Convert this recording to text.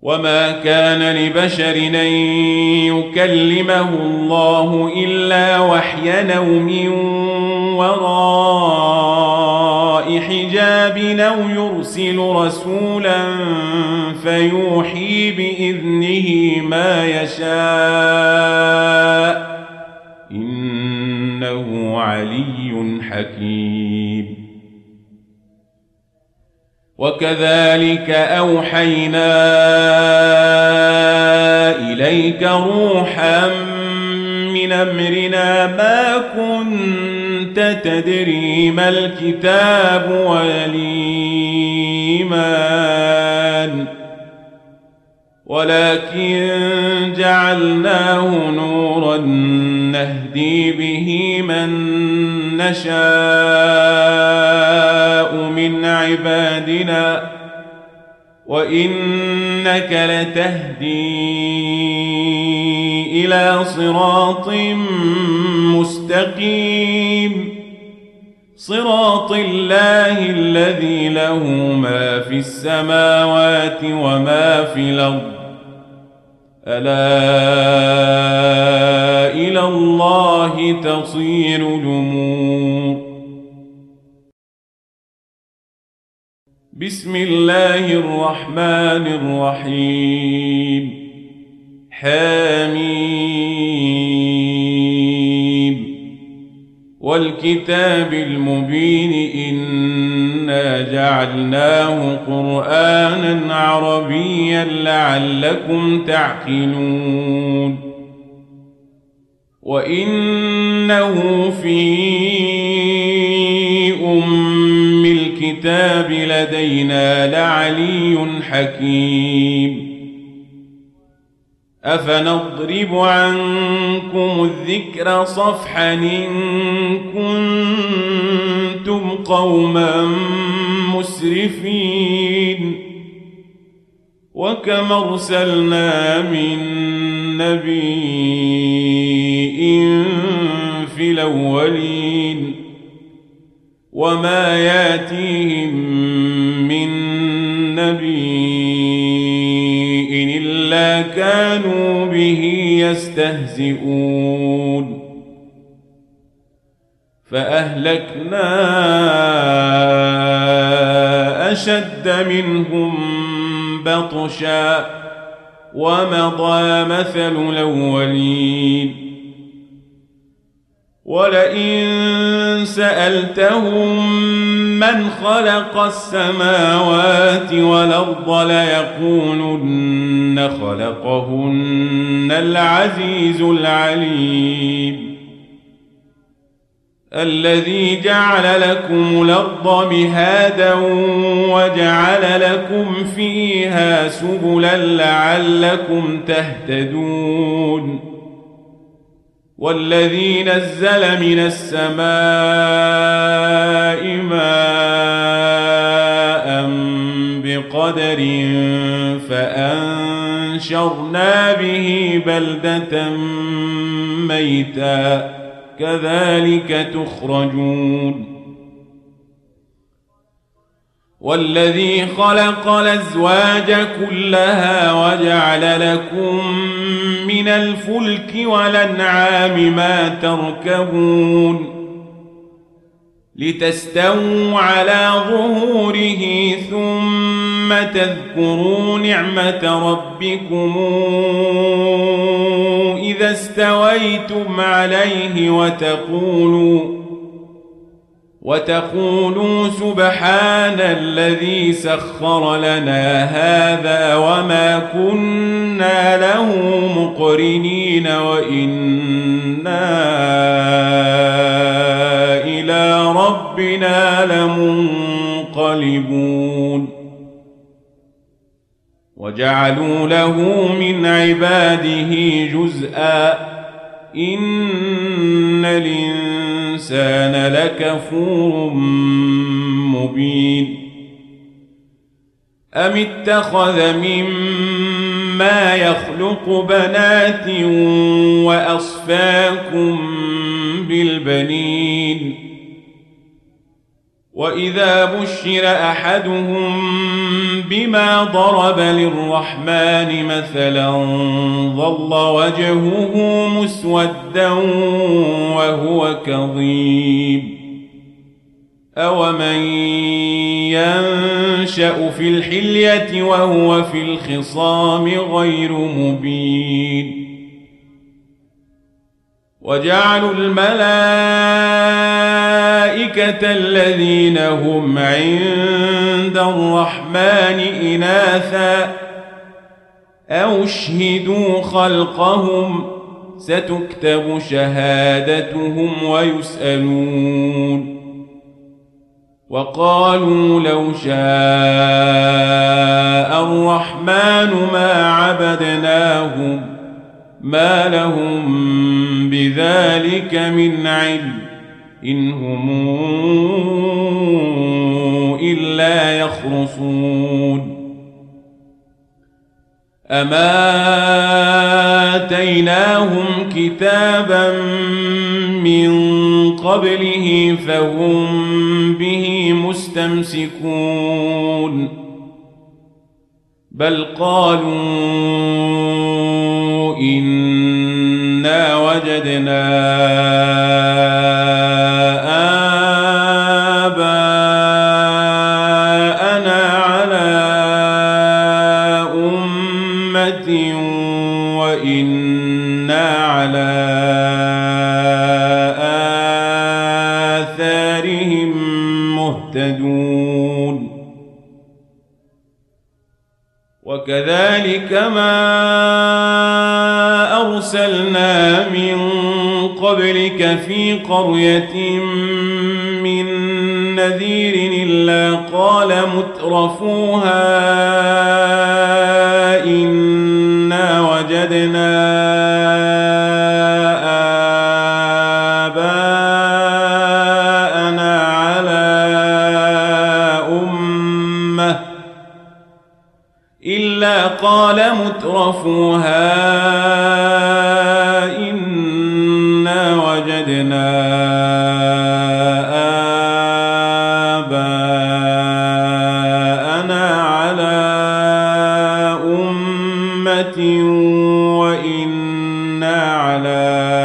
وما كان لبشر أن يكلمه الله إلا وحيا أو من وراء حجاب أو يرسل رسولا فيوحي بإذنه ما يشاء إنه علي حكيم. وكذلك أوحينا إليك روحا من أمرنا ما كنت تدري ما الكتاب ولا الإيمان ولكن جعلناه نورا نهدي به من نشاء من عبادنا وإنك لتهدي إلى صراط مستقيم صراط الله الذي له ما في السماوات وما في الأرض ألا إلى الله تصير الأمور. بسم الله الرحمن الرحيم. حميم والكتاب المبين إنا جعلناه قرآنا عربيا لعلكم تعقلون وإنه في أم الكتاب لدينا لعلي حكيم. أفنضرب عنكم الذكر صفحا إن كنتم قوما مسرفين وكم أرسلنا من نبي في الأولين وما ياتيهم من نبي إلا كانوا به يستهزئون فأهلكنا أشد منهم بطشا ومضى مثل الأولين ولئن سألتهم من خلق السماوات والأرض ليقولن خلقهن العزيز العليم الذي جعل لكم الأرض مهادا وجعل لكم فيها سبلا لعلكم تهتدون والذي نزل من السماء ماء بقدر فأنشرنا به بلدة ميتا كذلك تخرجون والذي خلق الأزواج كلها وجعل لكم من الفلك والأنعام ما تركبون لتستووا على ظهوره ثم تذكروا نعمة ربكم إذا استويتم عليه وتقولوا سبحان الذي سخر لنا هذا وما كنا له مقرنين وإنا إلى ربنا لمنقلبون وجعلوا له من عباده جزءا إن الإنسان لكفور مبين أم اتخذ مما يخلق بنات وأصفاكم بالبنين وإذا بشر أحدهم بما ضرب للرحمن مثلا ظل وجهه مسودا وهو كظيم أومن ينشأ في الحلية وهو في الخصام غير مبين وجعلوا الملائكة الذين هم عند الرحمن إناثا أو اشهدوا خلقهم ستكتب شهادتهم ويسألون وقالوا لو شاء الرحمن ما عبدناهم ما لهم بذلك من علم إن هم إلا يخرصون أما آتيناهم كتابا من قبله فهم به مستمسكون بل قالوا إنا وجدنا آباءنا على أمة وإنا على آثارهم مهتدون وكذلك ما أرسلنا من قبلك في قرية من نذير إلا قال مترفوها إنا وجدنا آباءنا على أمة إلا قال مترفوها إنا وجدنا آباءنا على أمة وإنا على